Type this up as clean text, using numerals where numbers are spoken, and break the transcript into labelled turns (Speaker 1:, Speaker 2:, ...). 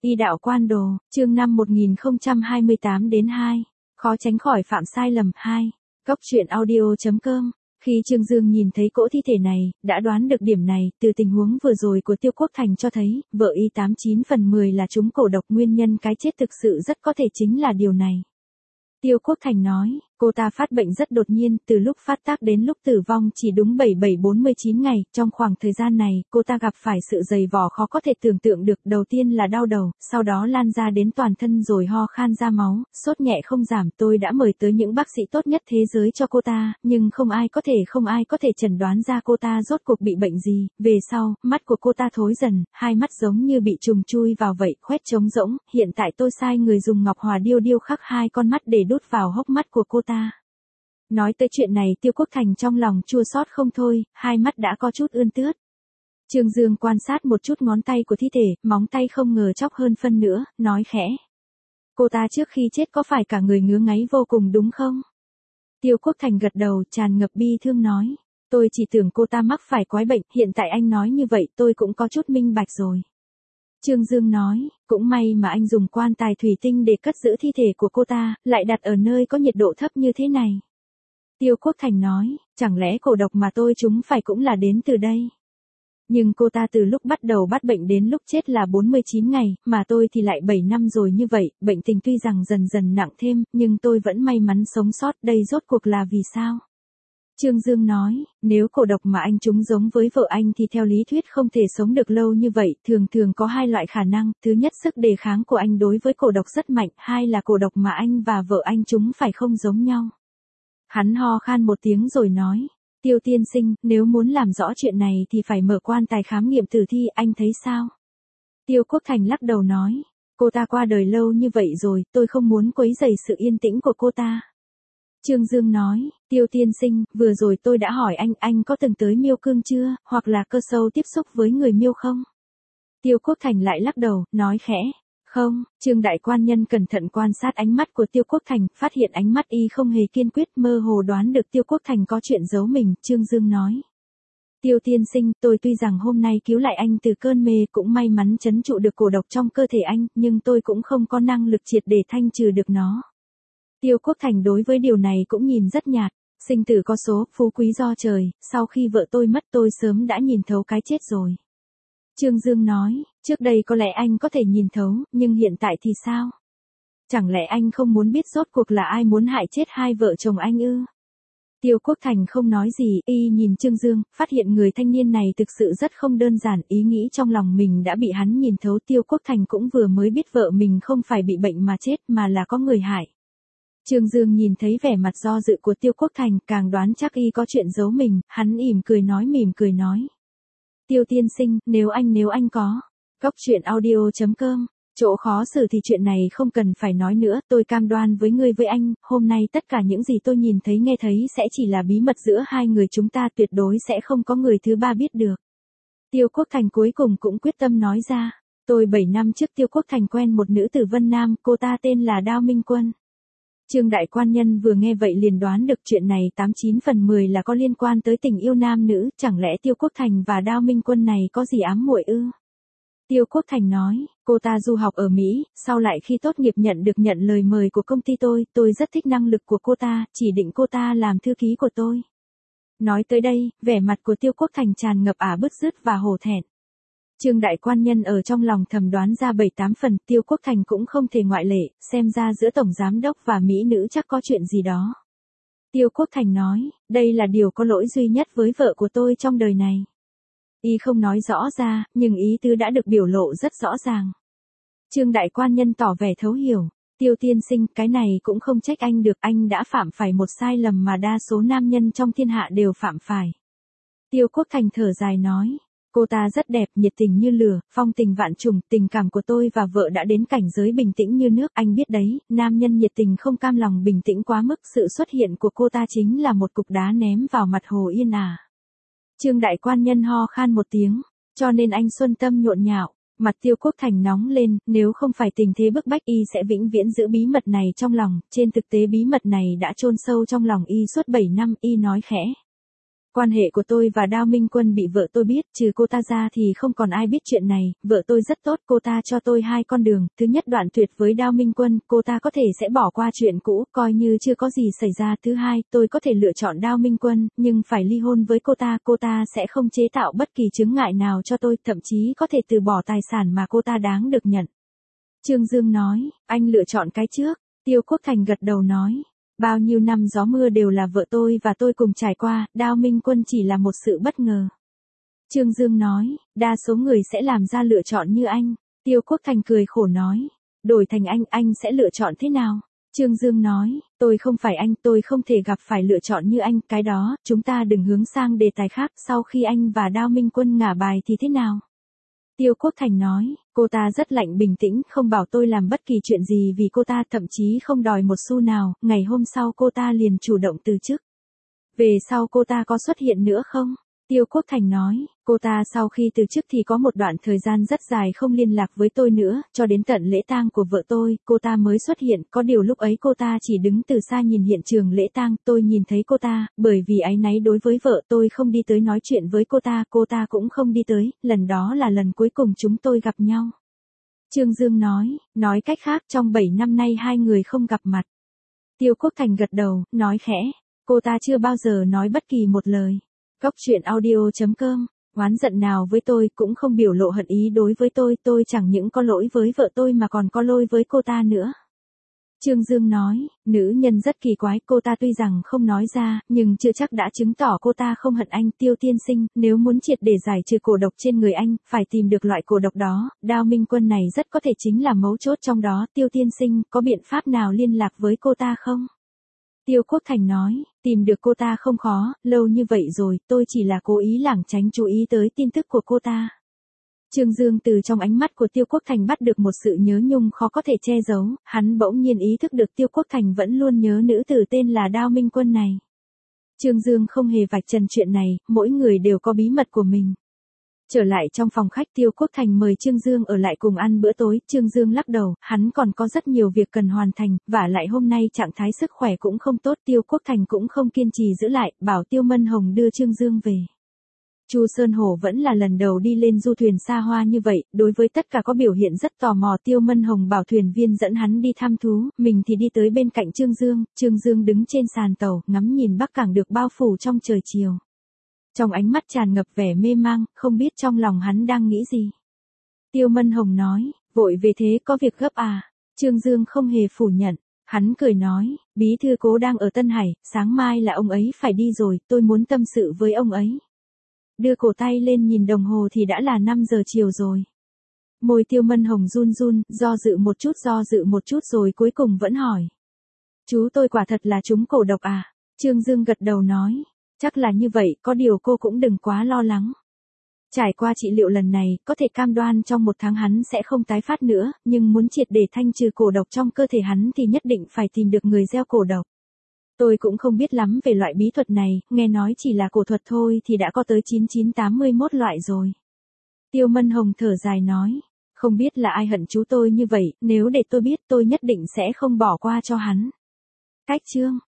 Speaker 1: Y đạo quan đồ, chương 5 1028 đến 2. Khó tránh khỏi phạm sai lầm 2. Góc truyện audio.com. Khi Trương Dương nhìn thấy cỗ thi thể này, đã đoán được điểm này, từ tình huống vừa rồi của Tiêu Quốc Thành cho thấy, vợ y 89 phần 10 là trúng cổ độc, nguyên nhân cái chết thực sự rất có thể chính là điều này. Tiêu Quốc Thành nói, cô ta phát bệnh rất đột nhiên, từ lúc phát tác đến lúc tử vong chỉ đúng 47-49 ngày, trong khoảng thời gian này, cô ta gặp phải sự dày vò khó có thể tưởng tượng được, đầu tiên là đau đầu, sau đó lan ra đến toàn thân rồi ho khan ra máu, sốt nhẹ không giảm, tôi đã mời tới những bác sĩ tốt nhất thế giới cho cô ta, nhưng không ai có thể chẩn đoán ra cô ta rốt cuộc bị bệnh gì, về sau, mắt của cô ta thối dần, hai mắt giống như bị trùng chui vào vậy, khoét trống rỗng, hiện tại tôi sai người dùng ngọc hòa điêu khắc hai con mắt để đút vào hốc mắt của cô ta. Nói tới chuyện này Tiêu Quốc Thành trong lòng chua xót không thôi, hai mắt đã có chút ươn tướt. Trương Dương quan sát một chút ngón tay của thi thể, móng tay không ngờ chóc hơn phân nữa, nói khẽ. Cô ta trước khi chết có phải cả người ngứa ngáy vô cùng đúng không? Tiêu Quốc Thành gật đầu, tràn ngập bi thương nói. Tôi chỉ tưởng cô ta mắc phải quái bệnh, hiện tại anh nói như vậy tôi cũng có chút minh bạch rồi. Trương Dương nói, cũng may mà anh dùng quan tài thủy tinh để cất giữ thi thể của cô ta, lại đặt ở nơi có nhiệt độ thấp như thế này. Tiêu Quốc Thành nói, chẳng lẽ cổ độc mà tôi trúng phải cũng là đến từ đây. Nhưng cô ta từ lúc bắt đầu bắt bệnh đến lúc chết là 49 ngày, mà tôi thì lại 7 năm rồi như vậy, bệnh tình tuy rằng dần dần nặng thêm, nhưng tôi vẫn may mắn sống sót, đây rốt cuộc là vì sao? Trương Dương nói, nếu cổ độc mà anh trúng giống với vợ anh thì theo lý thuyết không thể sống được lâu như vậy, thường có hai loại khả năng, thứ nhất sức đề kháng của anh đối với cổ độc rất mạnh, hai là cổ độc mà anh và vợ anh trúng phải không giống nhau. Hắn ho khan một tiếng rồi nói, Tiêu tiên sinh, nếu muốn làm rõ chuyện này thì phải mở quan tài khám nghiệm tử thi, anh thấy sao? Tiêu Quốc Thành lắc đầu nói, cô ta qua đời lâu như vậy rồi, tôi không muốn quấy rầy sự yên tĩnh của cô ta. Trương Dương nói, Tiêu tiên sinh, vừa rồi tôi đã hỏi anh có từng tới Miêu Cương chưa, hoặc là cơ sâu tiếp xúc với người Miêu không? Tiêu Quốc Thành lại lắc đầu, nói khẽ, không. Trương đại quan nhân cẩn thận quan sát ánh mắt của Tiêu Quốc Thành, phát hiện ánh mắt y không hề kiên quyết, mơ hồ đoán được Tiêu Quốc Thành có chuyện giấu mình, Trương Dương nói. Tiêu tiên sinh, tôi tuy rằng hôm nay cứu lại anh từ cơn mê, cũng may mắn trấn trụ được cổ độc trong cơ thể anh, nhưng tôi cũng không có năng lực triệt để thanh trừ được nó. Tiêu Quốc Thành đối với điều này cũng nhìn rất nhạt, sinh tử có số, phú quý do trời, sau khi vợ tôi mất tôi sớm đã nhìn thấu cái chết rồi. Trương Dương nói, trước đây có lẽ anh có thể nhìn thấu, nhưng hiện tại thì sao? Chẳng lẽ anh không muốn biết rốt cuộc là ai muốn hại chết hai vợ chồng anh ư? Tiêu Quốc Thành không nói gì, y nhìn Trương Dương, phát hiện người thanh niên này thực sự rất không đơn giản, ý nghĩ trong lòng mình đã bị hắn nhìn thấu. Tiêu Quốc Thành cũng vừa mới biết vợ mình không phải bị bệnh mà chết mà là có người hại. Trương Dương nhìn thấy vẻ mặt do dự của Tiêu Quốc Thành, càng đoán chắc y có chuyện giấu mình, hắn mỉm cười nói. Tiêu tiên sinh, nếu anh có. Góc truyện audio.com. Chỗ khó xử thì chuyện này không cần phải nói nữa, tôi cam đoan với ngươi với anh, hôm nay tất cả những gì tôi nhìn thấy nghe thấy sẽ chỉ là bí mật giữa hai người chúng ta, tuyệt đối sẽ không có người thứ ba biết được. Tiêu Quốc Thành cuối cùng cũng quyết tâm nói ra. Tôi 7 năm trước Tiêu Quốc Thành quen một nữ tử Vân Nam, cô ta tên là Đao Minh Quân. Trương đại quan nhân vừa nghe vậy liền đoán được chuyện này 89 phần 10 là có liên quan tới tình yêu nam nữ, chẳng lẽ Tiêu Quốc Thành và Đao Minh Quân này có gì ám muội ư? Tiêu Quốc Thành nói, cô ta du học ở Mỹ, sau lại khi tốt nghiệp nhận lời mời của công ty tôi rất thích năng lực của cô ta, chỉ định cô ta làm thư ký của tôi. Nói tới đây, vẻ mặt của Tiêu Quốc Thành tràn ngập bứt rứt và hổ thẹn. Trương đại quan nhân ở trong lòng thầm đoán ra 7-8 phần, Tiêu Quốc Thành cũng không thể ngoại lệ, xem ra giữa tổng giám đốc và mỹ nữ chắc có chuyện gì đó. Tiêu Quốc Thành nói, đây là điều có lỗi duy nhất với vợ của tôi trong đời này. Y không nói rõ ra, nhưng ý tứ đã được biểu lộ rất rõ ràng. Trương đại quan nhân tỏ vẻ thấu hiểu, Tiêu tiên sinh, cái này cũng không trách anh được, anh đã phạm phải một sai lầm mà đa số nam nhân trong thiên hạ đều phạm phải. Tiêu Quốc Thành thở dài nói. Cô ta rất đẹp, nhiệt tình như lửa, phong tình vạn trùng, tình cảm của tôi và vợ đã đến cảnh giới bình tĩnh như nước, anh biết đấy, nam nhân nhiệt tình không cam lòng bình tĩnh quá mức, sự xuất hiện của cô ta chính là một cục đá ném vào mặt hồ yên ả. Trương đại quan nhân ho khan một tiếng, cho nên anh xuân tâm nhộn nhạo, mặt Tiêu Quốc Thành nóng lên, nếu không phải tình thế bức bách y sẽ vĩnh viễn giữ bí mật này trong lòng, trên thực tế bí mật này đã chôn sâu trong lòng y suốt 7 năm, y nói khẽ. Quan hệ của tôi và Đao Minh Quân bị vợ tôi biết, trừ cô ta ra thì không còn ai biết chuyện này, vợ tôi rất tốt, cô ta cho tôi hai con đường, thứ nhất đoạn tuyệt với Đao Minh Quân, cô ta có thể sẽ bỏ qua chuyện cũ, coi như chưa có gì xảy ra, thứ hai, tôi có thể lựa chọn Đao Minh Quân, nhưng phải ly hôn với cô ta sẽ không chế tạo bất kỳ chướng ngại nào cho tôi, thậm chí có thể từ bỏ tài sản mà cô ta đáng được nhận. Trương Dương nói, anh lựa chọn cái trước, Tiêu Quốc Thành gật đầu nói. Bao nhiêu năm gió mưa đều là vợ tôi và tôi cùng trải qua, Đao Minh Quân chỉ là một sự bất ngờ. Trương Dương nói, đa số người sẽ làm ra lựa chọn như anh. Tiêu Quốc Thành cười khổ nói, đổi thành anh sẽ lựa chọn thế nào? Trương Dương nói, tôi không phải anh, tôi không thể gặp phải lựa chọn như anh, cái đó, chúng ta đừng hướng sang đề tài khác, sau khi anh và Đao Minh Quân ngả bài thì thế nào? Tiêu Quốc Thành nói, cô ta rất lạnh bình tĩnh, không bảo tôi làm bất kỳ chuyện gì vì cô ta, thậm chí không đòi một xu nào, ngày hôm sau cô ta liền chủ động từ chức. Về sau cô ta có xuất hiện nữa không? Tiêu Quốc Thành nói, cô ta sau khi từ chức thì có một đoạn thời gian rất dài không liên lạc với tôi nữa, cho đến tận lễ tang của vợ tôi, cô ta mới xuất hiện, có điều lúc ấy cô ta chỉ đứng từ xa nhìn hiện trường lễ tang, tôi nhìn thấy cô ta, bởi vì áy náy đối với vợ tôi không đi tới nói chuyện với cô ta cũng không đi tới, lần đó là lần cuối cùng chúng tôi gặp nhau. Trương Dương nói cách khác trong 7 năm nay hai người không gặp mặt. Tiêu Quốc Thành gật đầu, nói khẽ, cô ta chưa bao giờ nói bất kỳ một lời. Góc truyện audio.com, oán giận nào với tôi cũng không biểu lộ hận ý đối với tôi chẳng những có lỗi với vợ tôi mà còn có lỗi với cô ta nữa. Trương Dương nói, nữ nhân rất kỳ quái, cô ta tuy rằng không nói ra, nhưng chưa chắc đã chứng tỏ cô ta không hận anh. Tiêu tiên sinh, nếu muốn triệt để giải trừ cổ độc trên người anh, phải tìm được loại cổ độc đó, Đao Minh Quân này rất có thể chính là mấu chốt trong đó. Tiêu tiên sinh, có biện pháp nào liên lạc với cô ta không? Tiêu Quốc Thành nói, tìm được cô ta không khó, lâu như vậy rồi, tôi chỉ là cố ý lảng tránh chú ý tới tin tức của cô ta. Trương Dương từ trong ánh mắt của Tiêu Quốc Thành bắt được một sự nhớ nhung khó có thể che giấu, hắn bỗng nhiên ý thức được Tiêu Quốc Thành vẫn luôn nhớ nữ tử tên là Đao Minh Quân này. Trương Dương không hề vạch trần chuyện này, mỗi người đều có bí mật của mình. Trở lại trong phòng khách, Tiêu Quốc Thành mời Trương Dương ở lại cùng ăn bữa tối, Trương Dương lắc đầu, hắn còn có rất nhiều việc cần hoàn thành, vả lại hôm nay trạng thái sức khỏe cũng không tốt, Tiêu Quốc Thành cũng không kiên trì giữ lại, bảo Tiêu Mân Hồng đưa Trương Dương về. Chu Sơn Hổ vẫn là lần đầu đi lên du thuyền xa hoa như vậy, đối với tất cả có biểu hiện rất tò mò. Tiêu Mân Hồng bảo thuyền viên dẫn hắn đi thăm thú, mình thì đi tới bên cạnh Trương Dương đứng trên sàn tàu, ngắm nhìn Bắc Cảng được bao phủ trong trời chiều. Trong ánh mắt tràn ngập vẻ mê mang, không biết trong lòng hắn đang nghĩ gì. Tiêu Mân Hồng nói, vội về thế có việc gấp à? Trương Dương không hề phủ nhận. Hắn cười nói, bí thư Cố đang ở Tân Hải, sáng mai là ông ấy phải đi rồi, tôi muốn tâm sự với ông ấy. Đưa cổ tay lên nhìn đồng hồ thì đã là 5 giờ chiều rồi. Môi Tiêu Mân Hồng run run, do dự một chút rồi cuối cùng vẫn hỏi. Chú tôi quả thật là trúng cổ độc à? Trương Dương gật đầu nói. Chắc là như vậy, có điều cô cũng đừng quá lo lắng. Trải qua trị liệu lần này, có thể cam đoan trong 1 tháng hắn sẽ không tái phát nữa, nhưng muốn triệt để thanh trừ cổ độc trong cơ thể hắn thì nhất định phải tìm được người gieo cổ độc. Tôi cũng không biết lắm về loại bí thuật này, nghe nói chỉ là cổ thuật thôi thì đã có tới 9981 loại rồi. Tiêu Mân Hồng thở dài nói, không biết là ai hận chú tôi như vậy, nếu để tôi biết tôi nhất định sẽ không bỏ qua cho hắn. Cách chương